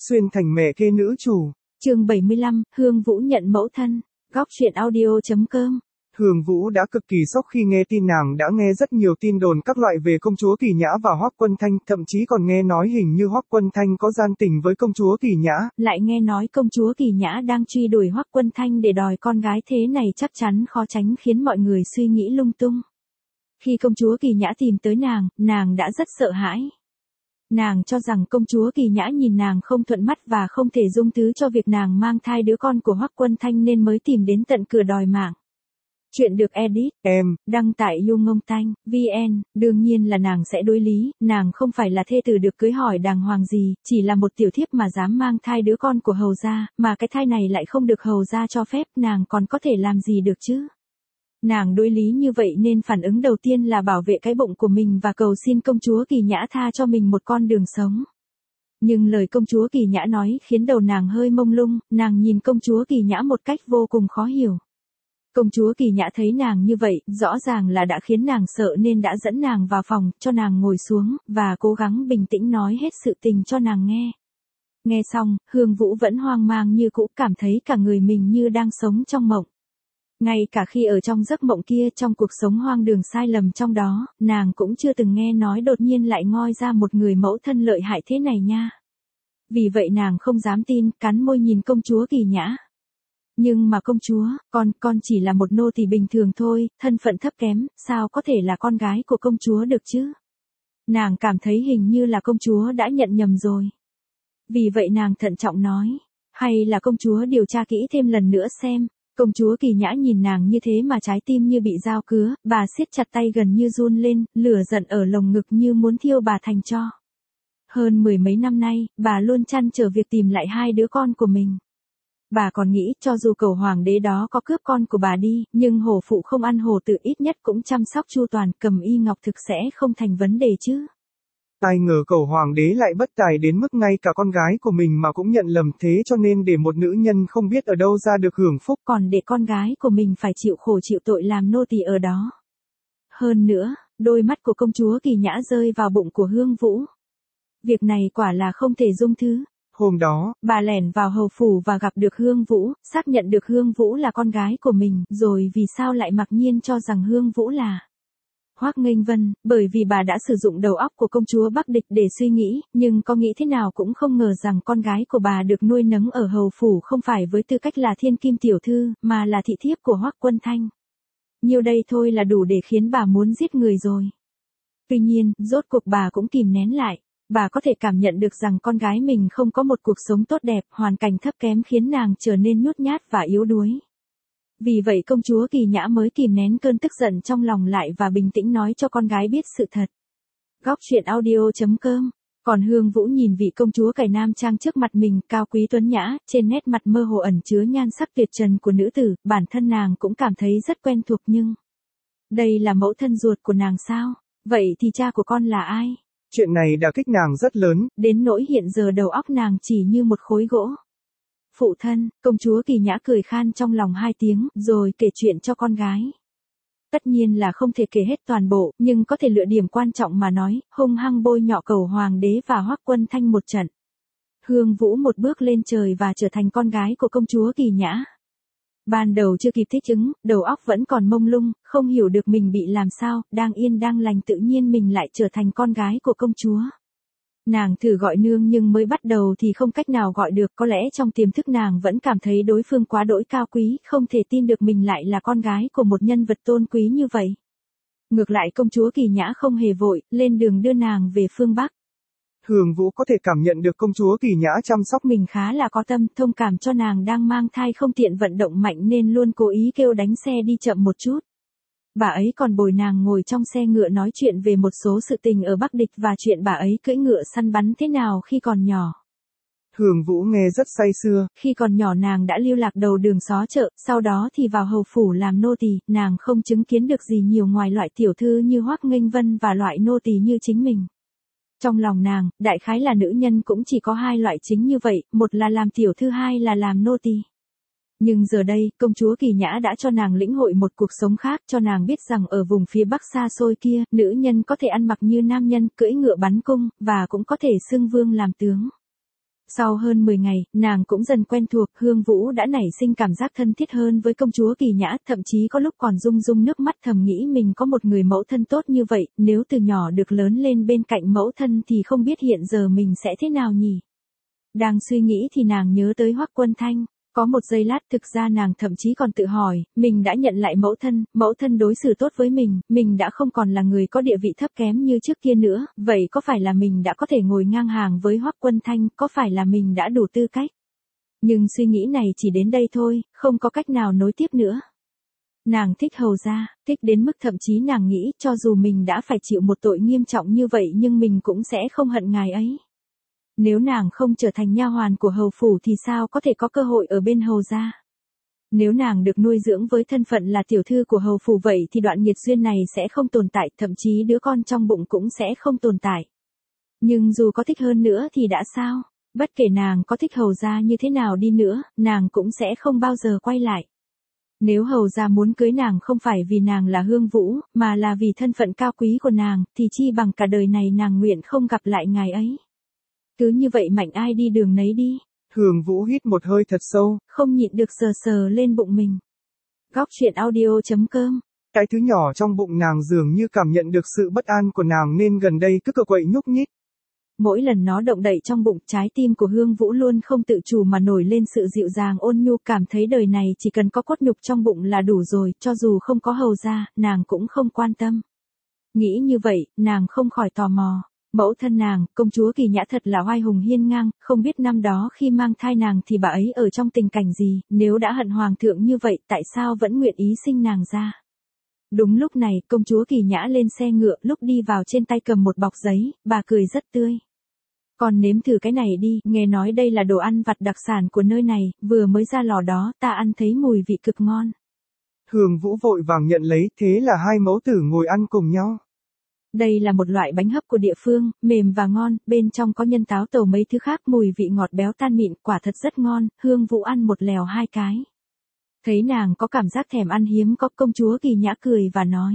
xuyên thành mẹ kế nữ chủ. Chương 75, Hương Vũ nhận mẫu thân. Góc truyện audio.com. Hương Vũ đã cực kỳ sốc khi nghe tin nàng đã nghe rất nhiều tin đồn các loại về công chúa Kỳ Nhã và Hoắc Quân Thanh, thậm chí còn nghe nói hình như Hoắc Quân Thanh có gian tình với công chúa Kỳ Nhã. Lại nghe nói công chúa Kỳ Nhã đang truy đuổi Hoắc Quân Thanh để đòi con gái, thế này chắc chắn khó tránh khiến mọi người suy nghĩ lung tung. Khi công chúa Kỳ Nhã tìm tới nàng đã rất sợ hãi. Nàng cho rằng công chúa Kỳ Nhã nhìn nàng không thuận mắt và không thể dung thứ cho việc nàng mang thai đứa con của Hoắc Quân Thanh nên mới tìm đến tận cửa đòi mạng. Chuyện được edit, đăng tại YouNgongTanh.vn, đương nhiên là nàng sẽ đối lý, nàng không phải là thê tử được cưới hỏi đàng hoàng gì, chỉ là một tiểu thiếp mà dám mang thai đứa con của hầu gia, mà cái thai này lại không được hầu gia cho phép, nàng còn có thể làm gì được chứ? Nàng đối lý như vậy nên phản ứng đầu tiên là bảo vệ cái bụng của mình và cầu xin công chúa Kỳ Nhã tha cho mình một con đường sống. Nhưng lời công chúa Kỳ Nhã nói khiến đầu nàng hơi mông lung, nàng nhìn công chúa Kỳ Nhã một cách vô cùng khó hiểu. Công chúa Kỳ Nhã thấy nàng như vậy, rõ ràng là đã khiến nàng sợ nên đã dẫn nàng vào phòng, cho nàng ngồi xuống, và cố gắng bình tĩnh nói hết sự tình cho nàng nghe. Nghe xong, Hương Vũ vẫn hoang mang như cũ, cảm thấy cả người mình như đang sống trong mộng. Ngay cả khi ở trong giấc mộng kia, trong cuộc sống hoang đường sai lầm trong đó, nàng cũng chưa từng nghe nói đột nhiên lại ngoi ra một người mẫu thân lợi hại thế này nha. Vì vậy nàng không dám tin, cắn môi nhìn công chúa Kỳ Nhã. Nhưng mà công chúa, con chỉ là một nô tỳ bình thường thôi, thân phận thấp kém, sao có thể là con gái của công chúa được chứ? Nàng cảm thấy hình như là công chúa đã nhận nhầm rồi. Vì vậy nàng thận trọng nói, hay là công chúa điều tra kỹ thêm lần nữa xem. Công chúa Kỳ Nhã nhìn nàng như thế mà trái tim như bị dao cứa, bà siết chặt tay gần như run lên, lửa giận ở lồng ngực như muốn thiêu bà thành tro. Hơn 10 mấy năm nay, bà luôn trăn trở việc tìm lại hai đứa con của mình. Bà còn nghĩ cho dù cẩu hoàng đế đó có cướp con của bà đi, nhưng hổ phụ không ăn hổ tử ít nhất cũng chăm sóc chu toàn, Cầm Y Ngọc Thực sẽ không thành vấn đề chứ. Ai ngờ cẩu hoàng đế lại bất tài đến mức ngay cả con gái của mình mà cũng nhận lầm, thế cho nên để một nữ nhân không biết ở đâu ra được hưởng phúc, còn để con gái của mình phải chịu khổ chịu tội làm nô tỳ ở đó. Hơn nữa, đôi mắt của công chúa Kỳ Nhã rơi vào bụng của Hương Vũ. Việc này quả là không thể dung thứ. Hôm đó, bà lẻn vào hầu phủ và gặp được Hương Vũ, xác nhận được Hương Vũ là con gái của mình, rồi vì sao lại mặc nhiên cho rằng Hương Vũ là Hoắc Nghênh Vân, bởi vì bà đã sử dụng đầu óc của công chúa Bắc Địch để suy nghĩ, nhưng có nghĩ thế nào cũng không ngờ rằng con gái của bà được nuôi nấng ở hầu phủ không phải với tư cách là thiên kim tiểu thư, mà là thị thiếp của Hoắc Quân Thanh. Nhiêu đây thôi là đủ để khiến bà muốn giết người rồi. Tuy nhiên, rốt cuộc bà cũng kìm nén lại. Bà có thể cảm nhận được rằng con gái mình không có một cuộc sống tốt đẹp, hoàn cảnh thấp kém khiến nàng trở nên nhút nhát và yếu đuối. Vì vậy công chúa Kỳ Nhã mới kìm nén cơn tức giận trong lòng lại và bình tĩnh nói cho con gái biết sự thật. Góc truyện audio.com. Còn Hương Vũ nhìn vị công chúa cải nam trang trước mặt mình, cao quý tuấn nhã, trên nét mặt mơ hồ ẩn chứa nhan sắc tuyệt trần của nữ tử, bản thân nàng cũng cảm thấy rất quen thuộc, nhưng đây là mẫu thân ruột của nàng sao? Vậy thì cha của con là ai? Chuyện này đả kích nàng rất lớn, đến nỗi hiện giờ đầu óc nàng chỉ như một khối gỗ. Phụ thân, công chúa Kỳ Nhã cười khan trong lòng 2 tiếng, rồi kể chuyện cho con gái. Tất nhiên là không thể kể hết toàn bộ, nhưng có thể lựa điểm quan trọng mà nói, hung hăng bôi nhọ cẩu hoàng đế và Hoắc Quân Thanh một trận. Hương Vũ một bước lên trời và trở thành con gái của công chúa Kỳ Nhã. Ban đầu chưa kịp thích ứng, đầu óc vẫn còn mông lung, không hiểu được mình bị làm sao, đang yên đang lành tự nhiên mình lại trở thành con gái của công chúa. Nàng thử gọi nương nhưng mới bắt đầu thì không cách nào gọi được, có lẽ trong tiềm thức nàng vẫn cảm thấy đối phương quá đỗi cao quý, không thể tin được mình lại là con gái của một nhân vật tôn quý như vậy. Ngược lại công chúa Kỳ Nhã không hề vội, lên đường đưa nàng về phương Bắc. Hương Vũ có thể cảm nhận được công chúa Kỳ Nhã chăm sóc mình khá là có tâm, thông cảm cho nàng đang mang thai không tiện vận động mạnh nên luôn cố ý kêu đánh xe đi chậm một chút. Bà ấy còn bồi nàng ngồi trong xe ngựa nói chuyện về một số sự tình ở Bắc Địch và chuyện bà ấy cưỡi ngựa săn bắn thế nào khi còn nhỏ. Hương Vũ nghe rất say sưa. Khi còn nhỏ nàng đã lưu lạc đầu đường xó chợ, sau đó thì vào hầu phủ làm nô tỳ, nàng không chứng kiến được gì nhiều ngoài loại tiểu thư như Hoắc Nghênh Vân và loại nô tỳ như chính mình. Trong lòng nàng, đại khái là nữ nhân cũng chỉ có 2 loại chính như vậy, một là làm tiểu thư, 2 là làm nô tỳ. Nhưng giờ đây, công chúa Kỳ Nhã đã cho nàng lĩnh hội một cuộc sống khác, cho nàng biết rằng ở vùng phía Bắc xa xôi kia, nữ nhân có thể ăn mặc như nam nhân, cưỡi ngựa bắn cung, và cũng có thể xưng vương làm tướng. Sau hơn 10 ngày, nàng cũng dần quen thuộc, Hương Vũ đã nảy sinh cảm giác thân thiết hơn với công chúa Kỳ Nhã, thậm chí có lúc còn rưng rưng nước mắt thầm nghĩ mình có một người mẫu thân tốt như vậy, nếu từ nhỏ được lớn lên bên cạnh mẫu thân thì không biết hiện giờ mình sẽ thế nào nhỉ. Đang suy nghĩ thì nàng nhớ tới Hoắc Quân Thanh. Có một giây lát thực ra nàng thậm chí còn tự hỏi, mình đã nhận lại mẫu thân đối xử tốt với mình đã không còn là người có địa vị thấp kém như trước kia nữa, vậy có phải là mình đã có thể ngồi ngang hàng với Hoắc Quân Thanh, có phải là mình đã đủ tư cách? Nhưng suy nghĩ này chỉ đến đây thôi, không có cách nào nối tiếp nữa. Nàng thích Hầu gia, thích đến mức thậm chí nàng nghĩ cho dù mình đã phải chịu một tội nghiêm trọng như vậy nhưng mình cũng sẽ không hận ngài ấy. Nếu nàng không trở thành nha hoàn của hầu phủ thì sao có thể có cơ hội ở bên hầu gia? Nếu nàng được nuôi dưỡng với thân phận là tiểu thư của hầu phủ vậy thì đoạn nghiệt duyên này sẽ không tồn tại, thậm chí đứa con trong bụng cũng sẽ không tồn tại. Nhưng dù có thích hơn nữa thì đã sao? Bất kể nàng có thích hầu gia như thế nào đi nữa, nàng cũng sẽ không bao giờ quay lại. Nếu hầu gia muốn cưới nàng không phải vì nàng là Hương Vũ, mà là vì thân phận cao quý của nàng, thì chi bằng cả đời này nàng nguyện không gặp lại ngài ấy. Cứ như vậy mạnh ai đi đường nấy đi. Hương Vũ hít một hơi thật sâu, không nhịn được sờ sờ lên bụng mình. Góc truyện audio.com. Cái thứ nhỏ trong bụng nàng dường như cảm nhận được sự bất an của nàng nên gần đây cứ cựa quậy nhúc nhích. Mỗi lần nó động đậy trong bụng, trái tim của Hương Vũ luôn không tự chủ mà nổi lên sự dịu dàng ôn nhu, cảm thấy đời này chỉ cần có cốt nhục trong bụng là đủ rồi, cho dù không có hầu gia, nàng cũng không quan tâm. Nghĩ như vậy, nàng không khỏi tò mò. Mẫu thân nàng, công chúa Kỳ Nhã thật là oai hùng hiên ngang, không biết năm đó khi mang thai nàng thì bà ấy ở trong tình cảnh gì, nếu đã hận hoàng thượng như vậy tại sao vẫn nguyện ý sinh nàng ra. Đúng lúc này, công chúa Kỳ Nhã lên xe ngựa, lúc đi vào trên tay cầm một bọc giấy, bà cười rất tươi. Con nếm thử cái này đi, nghe nói đây là đồ ăn vặt đặc sản của nơi này, vừa mới ra lò đó, ta ăn thấy mùi vị cực ngon. Hương Vũ vội vàng nhận lấy, thế là hai mẫu tử ngồi ăn cùng nhau. Đây là một loại bánh hấp của địa phương, mềm và ngon, bên trong có nhân táo tàu mấy thứ khác, mùi vị ngọt béo tan mịn, quả thật rất ngon, Hương Vũ ăn một lèo hai cái. Thấy nàng có cảm giác thèm ăn hiếm có, công chúa Kỳ Nhã cười và nói.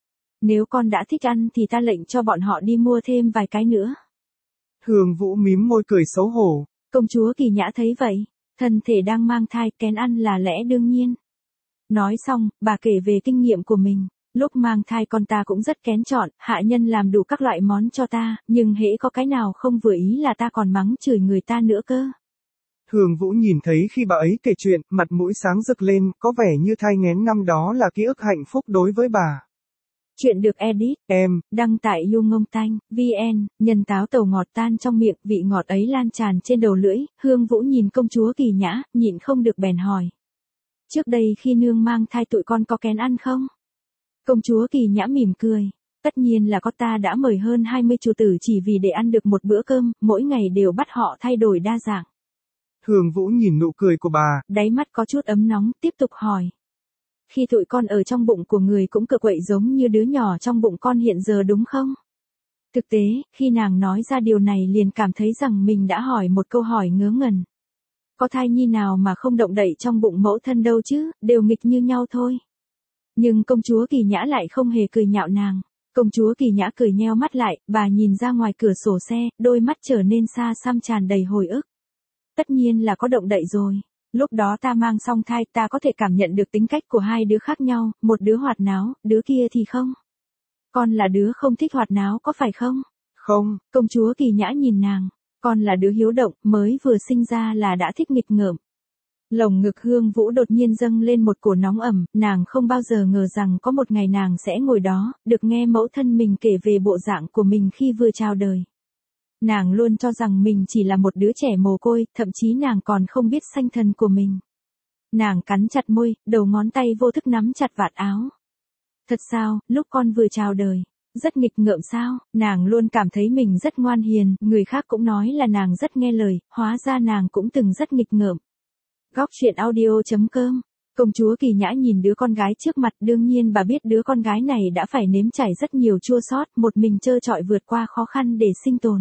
Nếu con đã thích ăn thì ta lệnh cho bọn họ đi mua thêm vài cái nữa. Hương Vũ mím môi cười xấu hổ. Công chúa Kỳ Nhã thấy vậy, thân thể đang mang thai, kén ăn là lẽ đương nhiên. Nói xong, bà kể về kinh nghiệm của mình. Lúc mang thai con ta cũng rất kén chọn, hạ nhân làm đủ các loại món cho ta, nhưng hễ có cái nào không vừa ý là ta còn mắng chửi người ta nữa cơ. Hương Vũ nhìn thấy khi bà ấy kể chuyện, mặt mũi sáng rực lên, có vẻ như thai nghén năm đó là ký ức hạnh phúc đối với bà. Chuyện được edit, đăng tại YouNgongTanh.vn, nhân táo tàu ngọt tan trong miệng, vị ngọt ấy lan tràn trên đầu lưỡi, Hương Vũ nhìn công chúa Kỳ Nhã, nhịn không được bèn hỏi. Trước đây khi nương mang thai tụi con có kén ăn không? Công chúa Kỳ Nhã mỉm cười. Tất nhiên là có, ta đã mời hơn 20 chủ tử chỉ vì để ăn được một bữa cơm, mỗi ngày đều bắt họ thay đổi đa dạng. Hương Vũ nhìn nụ cười của bà, đáy mắt có chút ấm nóng, tiếp tục hỏi. Khi tụi con ở trong bụng của người cũng cựa quậy giống như đứa nhỏ trong bụng con hiện giờ đúng không? Thực tế, khi nàng nói ra điều này liền cảm thấy rằng mình đã hỏi một câu hỏi ngớ ngẩn. Có thai nhi nào mà không động đậy trong bụng mẫu thân đâu chứ, đều nghịch như nhau thôi. Nhưng công chúa Kỳ Nhã lại không hề cười nhạo nàng. Công chúa Kỳ Nhã cười nheo mắt lại, bà nhìn ra ngoài cửa sổ xe, đôi mắt trở nên xa xăm tràn đầy hồi ức. Tất nhiên là có động đậy rồi. Lúc đó ta mang song thai, ta có thể cảm nhận được tính cách của hai đứa khác nhau, một đứa hoạt náo, đứa kia thì không. Con là đứa không thích hoạt náo có phải không? Không. Công chúa Kỳ Nhã nhìn nàng. Con là đứa hiếu động, mới vừa sinh ra là đã thích nghịch ngợm. Lồng ngực Hương Vũ đột nhiên dâng lên một cổ nóng ẩm, nàng không bao giờ ngờ rằng có một ngày nàng sẽ ngồi đó, được nghe mẫu thân mình kể về bộ dạng của mình khi vừa chào đời. Nàng luôn cho rằng mình chỉ là một đứa trẻ mồ côi, thậm chí nàng còn không biết sanh thần của mình. Nàng cắn chặt môi, đầu ngón tay vô thức nắm chặt vạt áo. Thật sao, lúc con vừa chào đời, rất nghịch ngợm sao, nàng luôn cảm thấy mình rất ngoan hiền, người khác cũng nói là nàng rất nghe lời, hóa ra nàng cũng từng rất nghịch ngợm. Góc truyện audio.com. Công chúa Kỳ Nhã nhìn đứa con gái trước mặt, đương nhiên bà biết đứa con gái này đã phải nếm trải rất nhiều chua xót, một mình trơ trọi vượt qua khó khăn để sinh tồn.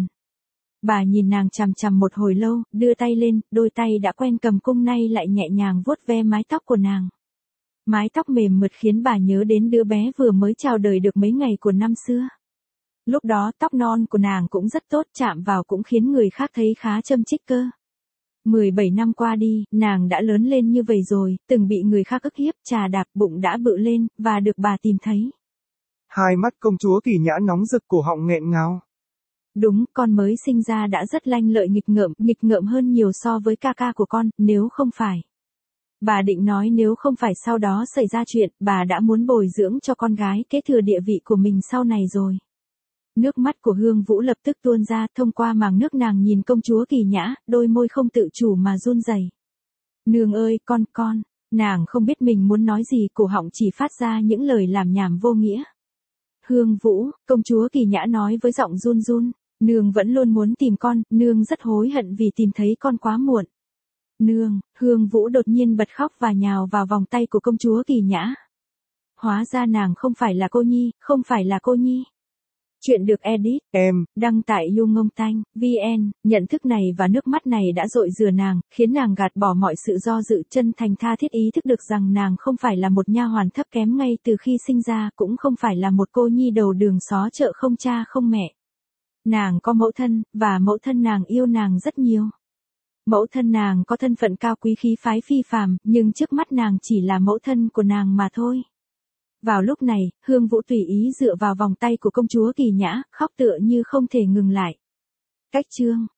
Bà nhìn nàng chằm chằm một hồi lâu, đưa tay lên, đôi tay đã quen cầm cung nay lại nhẹ nhàng vuốt ve mái tóc của nàng. Mái tóc mềm mượt khiến bà nhớ đến đứa bé vừa mới chào đời được mấy ngày của năm xưa. Lúc đó tóc non của nàng cũng rất tốt, chạm vào cũng khiến người khác thấy khá châm chích cơ. 17 năm qua đi, nàng đã lớn lên như vậy rồi, từng bị người khác ức hiếp, chà đạp, bụng đã bự lên, và được bà tìm thấy. Hai mắt công chúa Kỳ Nhã nóng rực, cổ họng nghẹn ngào. Đúng, con mới sinh ra đã rất lanh lợi nghịch ngợm hơn nhiều so với ca ca của con, nếu không phải. Bà định nói nếu không phải sau đó xảy ra chuyện, bà đã muốn bồi dưỡng cho con gái kế thừa địa vị của mình sau này rồi. Nước mắt của Hương Vũ lập tức tuôn ra, thông qua màng nước nàng nhìn công chúa Kỳ Nhã, đôi môi không tự chủ mà run rẩy. Nương ơi, con, nàng không biết mình muốn nói gì, cổ họng chỉ phát ra những lời làm nhảm vô nghĩa. Hương Vũ, công chúa Kỳ Nhã nói với giọng run run, nương vẫn luôn muốn tìm con, nương rất hối hận vì tìm thấy con quá muộn. Nương, Hương Vũ đột nhiên bật khóc và nhào vào vòng tay của công chúa Kỳ Nhã. Hóa ra nàng không phải là cô nhi, không phải là cô nhi. Chuyện được edit, đăng tại YouNgongTanh.vn, nhận thức này và nước mắt này đã dội rửa nàng, khiến nàng gạt bỏ mọi sự do dự, chân thành tha thiết ý thức được rằng nàng không phải là một nha hoàn thấp kém ngay từ khi sinh ra, cũng không phải là một cô nhi đầu đường xó chợ không cha không mẹ. Nàng có mẫu thân, và mẫu thân nàng yêu nàng rất nhiều. Mẫu thân nàng có thân phận cao quý khí phái phi phàm, nhưng trước mắt nàng chỉ là mẫu thân của nàng mà thôi. Vào lúc này, Hương Vũ tùy ý dựa vào vòng tay của công chúa Kỳ Nhã, khóc tựa như không thể ngừng lại. Cách chương